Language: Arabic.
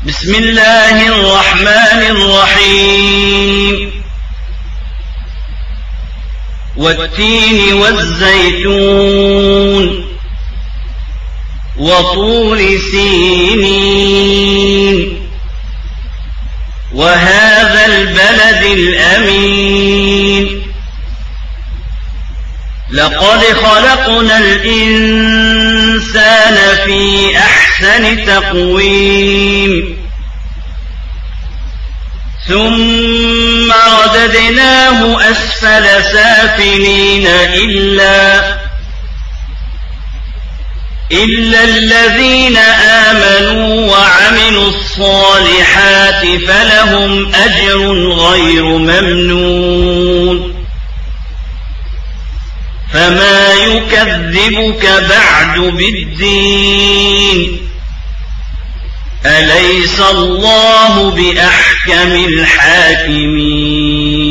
بسم الله الرحمن الرحيم والتين والزيتون وطور سينين وهذا البلد الأمين لقد خلقنا الإنسان في أحسن تقويم ثم رددناه أسفل سافلين إلا الذين آمنوا وعملوا الصالحات فلهم أجر غير ممنون فما يكذبك بعد بالدين أليس الله بأحكم الحاكمين